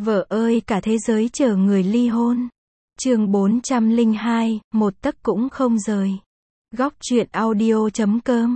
Vợ ơi cả thế giới chờ người ly hôn. Chương 402, một tấc cũng không rời. Góc truyện audio.com.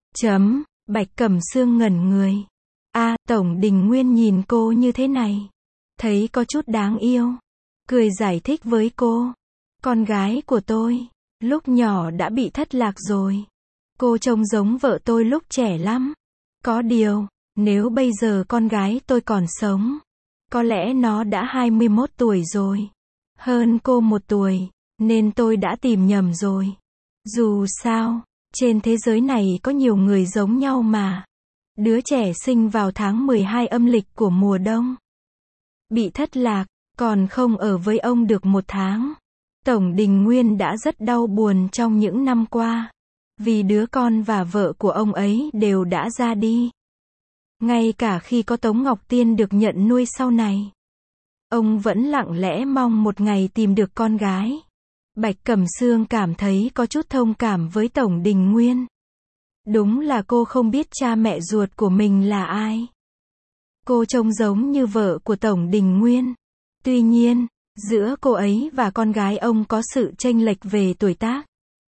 Bạch Cẩm Sương ngẩn người. Tổng Đình Nguyên nhìn cô như thế này, thấy có chút đáng yêu. Cười giải thích với cô. Con gái của tôi, lúc nhỏ đã bị thất lạc rồi. Cô trông giống vợ tôi lúc trẻ lắm. Có điều, nếu bây giờ con gái tôi còn sống, có lẽ nó đã 21 tuổi rồi. Hơn cô 1 tuổi, nên tôi đã tìm nhầm rồi. Dù sao, trên thế giới này có nhiều người giống nhau mà. Đứa trẻ sinh vào tháng 12 âm lịch của mùa đông, bị thất lạc, còn không ở với ông được 1 tháng. Tổng Đình Nguyên đã rất đau buồn trong những năm qua, vì đứa con và vợ của ông ấy đều đã ra đi. Ngay cả khi có Tống Ngọc Tiên được nhận nuôi sau này, ông vẫn lặng lẽ mong một ngày tìm được con gái. Bạch Cẩm Sương cảm thấy có chút thông cảm với Tổng Đình Nguyên. Đúng là cô không biết cha mẹ ruột của mình là ai. Cô trông giống như vợ của Tổng Đình Nguyên. Tuy nhiên, giữa cô ấy và con gái ông có sự chênh lệch về tuổi tác,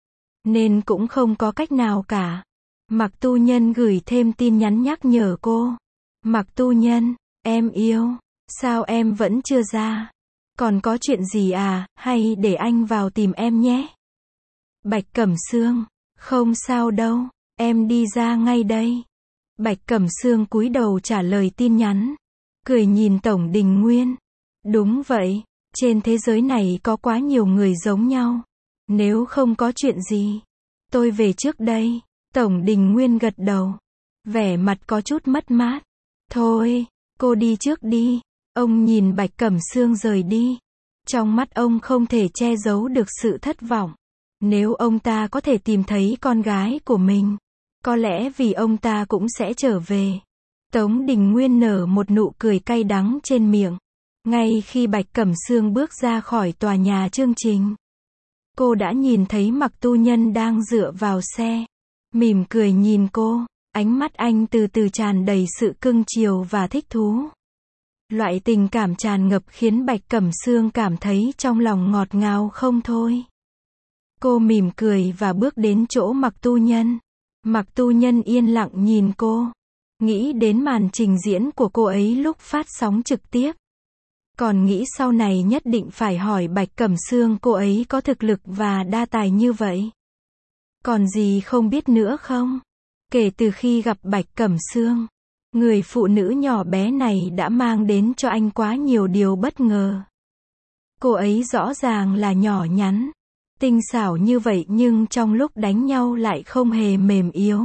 nên cũng không có cách nào cả. Mạc Tu Nhân gửi thêm tin nhắn nhắc nhở cô. Mạc Tu Nhân, em yêu, sao em vẫn chưa ra? Còn có chuyện gì à, hay để anh vào tìm em nhé? Bạch Cẩm Sương, không sao đâu, em đi ra ngay đây. Bạch Cẩm Sương cúi đầu trả lời tin nhắn, cười nhìn Tổng Đình Nguyên. Đúng vậy, trên thế giới này có quá nhiều người giống nhau. Nếu không có chuyện gì, tôi về trước đây. Tổng Đình Nguyên gật đầu, vẻ mặt có chút mất mát. Thôi, cô đi trước đi. Ông nhìn Bạch Cẩm Sương rời đi. Trong mắt ông không thể che giấu được sự thất vọng. Nếu ông ta có thể tìm thấy con gái của mình, có lẽ vì ông ta cũng sẽ trở về. Tống Đình Nguyên nở một nụ cười cay đắng trên miệng. Ngay khi Bạch Cẩm Sương bước ra khỏi tòa nhà chương trình, cô đã nhìn thấy Mạc Tu Nhân đang dựa vào xe, mỉm cười nhìn cô. Ánh mắt anh từ từ tràn đầy sự cưng chiều và thích thú. Loại tình cảm tràn ngập khiến Bạch Cẩm Sương cảm thấy trong lòng ngọt ngào không thôi. Cô mỉm cười và bước đến chỗ Mạc Tu Nhân. Mạc Tu Nhân yên lặng nhìn cô, nghĩ đến màn trình diễn của cô ấy lúc phát sóng trực tiếp. Còn nghĩ sau này nhất định phải hỏi Bạch Cẩm Sương cô ấy có thực lực và đa tài như vậy. Còn gì không biết nữa không? Kể từ khi gặp Bạch Cẩm Sương, người phụ nữ nhỏ bé này đã mang đến cho anh quá nhiều điều bất ngờ. Cô ấy rõ ràng là nhỏ nhắn, tinh xảo như vậy nhưng trong lúc đánh nhau lại không hề mềm yếu.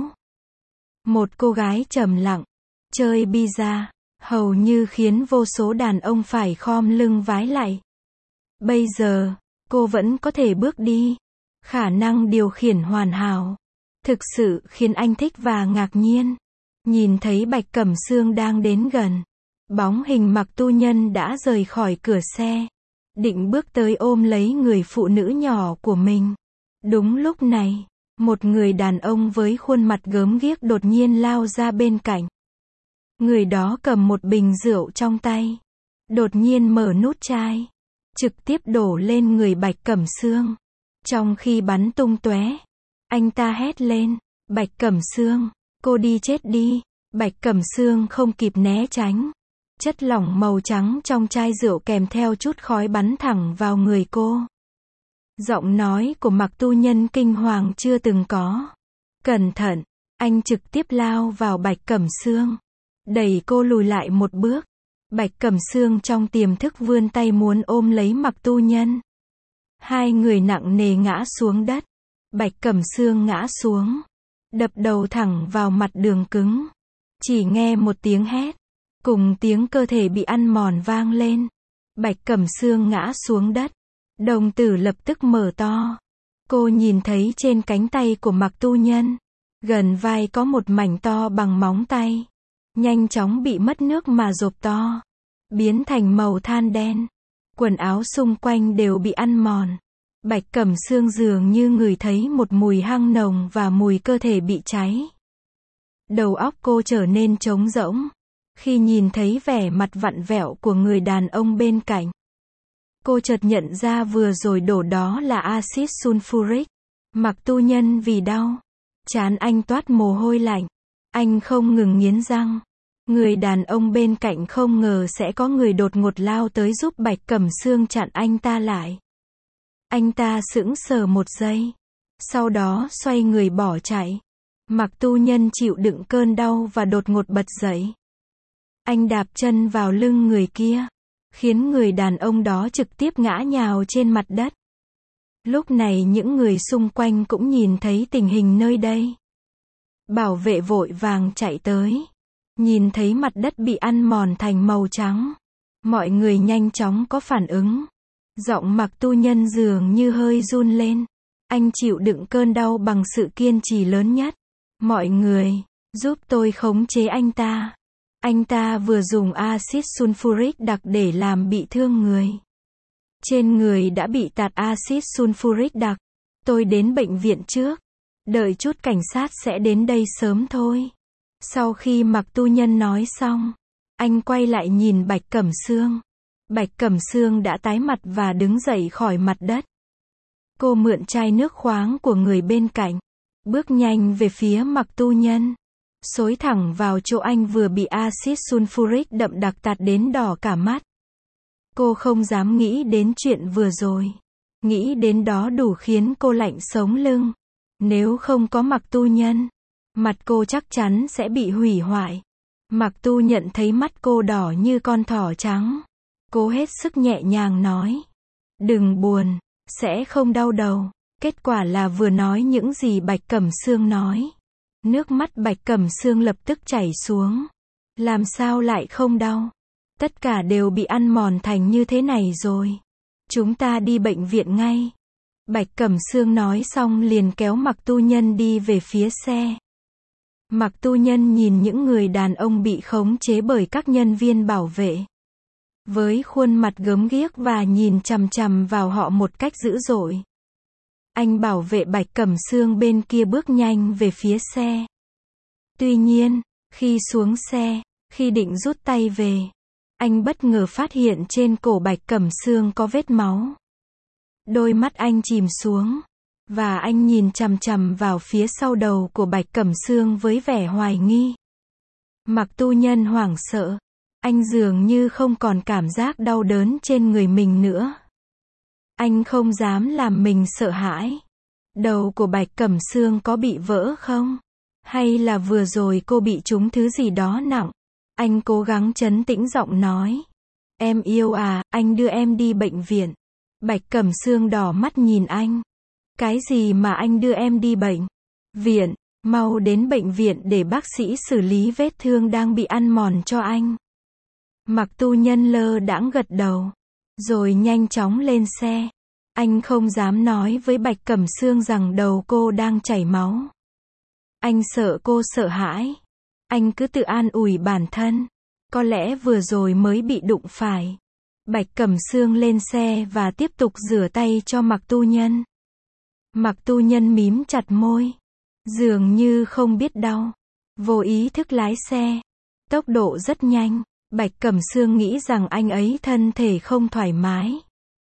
Một cô gái trầm lặng, chơi bi-a, hầu như khiến vô số đàn ông phải khom lưng vái lạy. Bây giờ, cô vẫn có thể bước đi, khả năng điều khiển hoàn hảo, thực sự khiến anh thích và ngạc nhiên. Nhìn thấy Bạch Cẩm Sương đang đến gần, bóng hình Mạc Tu Nhân đã rời khỏi cửa xe, định bước tới ôm lấy người phụ nữ nhỏ của mình. Đúng lúc này, một người đàn ông với khuôn mặt gớm ghiếc đột nhiên lao ra bên cạnh. Người đó cầm một bình rượu trong tay, đột nhiên mở nút chai, trực tiếp đổ lên người Bạch Cẩm Sương. Trong khi bắn tung tóe, anh ta hét lên, Bạch Cẩm Sương, cô đi chết đi. Bạch Cẩm Sương không kịp né tránh. Chất lỏng màu trắng trong chai rượu kèm theo chút khói bắn thẳng vào người cô. Giọng nói của Mạc Tu Nhân kinh hoàng chưa từng có. Cẩn thận, anh trực tiếp lao vào Bạch Cẩm Sương, đẩy cô lùi lại một bước. Bạch Cẩm Sương trong tiềm thức vươn tay muốn ôm lấy Mạc Tu Nhân. Hai người nặng nề ngã xuống đất. Bạch Cẩm Sương ngã xuống, đập đầu thẳng vào mặt đường cứng. Chỉ nghe một tiếng hét, cùng tiếng cơ thể bị ăn mòn vang lên. Bạch Cẩm Sương ngã xuống đất, đồng tử lập tức mở to. Cô nhìn thấy trên cánh tay của Mạc Tu Nhân, gần vai có một mảnh to bằng móng tay, nhanh chóng bị mất nước mà rộp to, biến thành màu than đen. Quần áo xung quanh đều bị ăn mòn. Bạch Cẩm Sương dường như ngửi thấy một mùi hăng nồng và mùi cơ thể bị cháy. Đầu óc cô trở nên trống rỗng. Khi nhìn thấy vẻ mặt vặn vẹo của người đàn ông bên cạnh, cô chợt nhận ra vừa rồi đổ đó là axit sulfuric. Mạc Tu Nhân vì đau, trán anh toát mồ hôi lạnh. Anh không ngừng nghiến răng. Người đàn ông bên cạnh không ngờ sẽ có người đột ngột lao tới giúp Bạch Cẩm Sương chặn anh ta lại. Anh ta sững sờ một giây, sau đó xoay người bỏ chạy. Mạc Tu Nhân chịu đựng cơn đau và đột ngột bật dậy. Anh đạp chân vào lưng người kia, khiến người đàn ông đó trực tiếp ngã nhào trên mặt đất. Lúc này những người xung quanh cũng nhìn thấy tình hình nơi đây. Bảo vệ vội vàng chạy tới, nhìn thấy mặt đất bị ăn mòn thành màu trắng. Mọi người nhanh chóng có phản ứng. Giọng Mạc Tu Nhân dường như hơi run lên. Anh chịu đựng cơn đau bằng sự kiên trì lớn nhất. Mọi người, giúp tôi khống chế anh ta. Anh ta vừa dùng axit sulfuric đặc để làm bị thương người. Trên người đã bị tạt axit sulfuric đặc. Tôi đến bệnh viện trước. Đợi chút cảnh sát sẽ đến đây sớm thôi. Sau khi Mạc Tu Nhân nói xong, anh quay lại nhìn Bạch Cẩm Sương. Bạch Cẩm Sương đã tái mặt và đứng dậy khỏi mặt đất. Cô mượn chai nước khoáng của người bên cạnh, bước nhanh về phía Mạc Tu Nhân, xối thẳng vào chỗ anh vừa bị axit sulfuric đậm đặc tạt đến đỏ cả mắt. Cô không dám nghĩ đến chuyện vừa rồi. Nghĩ đến đó đủ khiến cô lạnh sống lưng. Nếu không có Mạc Tu Nhân, mặt cô chắc chắn sẽ bị hủy hoại. Mạc Tu nhận thấy mắt cô đỏ như con thỏ trắng. Cô hết sức nhẹ nhàng nói. Đừng buồn, sẽ không đau đầu. Kết quả là vừa nói những gì Bạch Cẩm Sương nói. Nước mắt Bạch Cẩm Sương lập tức chảy xuống. Làm sao lại không đau? Tất cả đều bị ăn mòn thành như thế này rồi. Chúng ta đi bệnh viện ngay. Bạch Cẩm Sương nói xong liền kéo Mạc Tu Nhân đi về phía xe. Mạc Tu Nhân nhìn những người đàn ông bị khống chế bởi các nhân viên bảo vệ, với khuôn mặt gớm ghiếc và nhìn chằm chằm vào họ một cách dữ dội. Anh bảo vệ Bạch Cẩm Sương bên kia bước nhanh về phía xe. Tuy nhiên, khi xuống xe, khi định rút tay về, anh bất ngờ phát hiện trên cổ Bạch Cẩm Sương có vết máu. Đôi mắt anh chìm xuống, và anh nhìn chằm chằm vào phía sau đầu của Bạch Cẩm Sương với vẻ hoài nghi. Mạc Tu Nhân hoảng sợ. Anh dường như không còn cảm giác đau đớn trên người mình nữa. Anh không dám làm mình sợ hãi. Đầu của Bạch Cẩm Sương có bị vỡ không? Hay là vừa rồi cô bị trúng thứ gì đó nặng? Anh cố gắng trấn tĩnh giọng nói. Em yêu à, anh đưa em đi bệnh viện. Bạch Cẩm Sương đỏ mắt nhìn anh. Cái gì mà anh đưa em đi bệnh viện? Mau đến bệnh viện để bác sĩ xử lý vết thương đang bị ăn mòn cho anh. Mạc Tu Nhân lơ đãng gật đầu, rồi nhanh chóng lên xe. Anh không dám nói với Bạch Cẩm Sương rằng đầu cô đang chảy máu. Anh sợ cô sợ hãi. Anh cứ tự an ủi bản thân. Có lẽ vừa rồi mới bị đụng phải. Bạch Cẩm Sương lên xe và tiếp tục rửa tay cho Mạc Tu Nhân. Mạc Tu Nhân mím chặt môi, dường như không biết đau, vô ý thức lái xe. Tốc độ rất nhanh. Bạch Cẩm Sương nghĩ rằng anh ấy thân thể không thoải mái.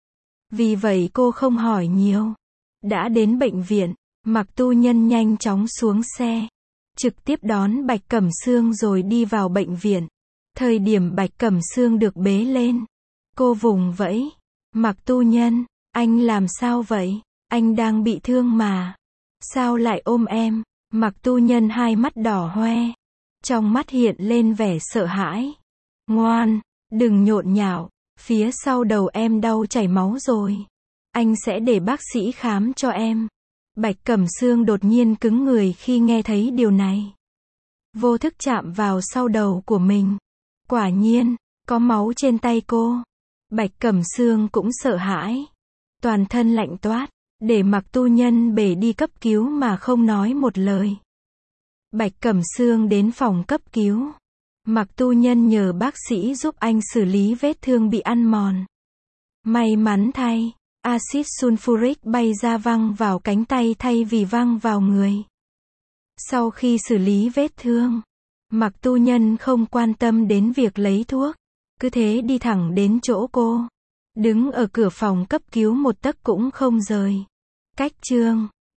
Vì vậy cô không hỏi nhiều. Đã đến bệnh viện, Mạc Tu Nhân nhanh chóng xuống xe, trực tiếp đón Bạch Cẩm Sương rồi đi vào bệnh viện. Thời điểm Bạch Cẩm Sương được bế lên, cô vùng vẫy. Mạc Tu Nhân, anh làm sao vậy? Anh đang bị thương mà. Sao lại ôm em? Mạc Tu Nhân hai mắt đỏ hoe, trong mắt hiện lên vẻ sợ hãi. Ngoan, đừng nhộn nhạo, phía sau đầu em đau chảy máu rồi. Anh sẽ để bác sĩ khám cho em. Bạch Cẩm Sương đột nhiên cứng người khi nghe thấy điều này. Vô thức chạm vào sau đầu của mình. Quả nhiên, có máu trên tay cô. Bạch Cẩm Sương cũng sợ hãi. Toàn thân lạnh toát, để Mạc Tu Nhân bế đi cấp cứu mà không nói một lời. Bạch Cẩm Sương đến phòng cấp cứu. Mạc Tu Nhân nhờ bác sĩ giúp anh xử lý vết thương bị ăn mòn. May mắn thay, axit sulfuric bay ra văng vào cánh tay thay vì văng vào người. Sau khi xử lý vết thương, Mặc tu nhân không quan tâm đến việc lấy thuốc, cứ thế đi thẳng đến chỗ cô. Đứng ở cửa phòng cấp cứu một tấc cũng không rời. Cách chương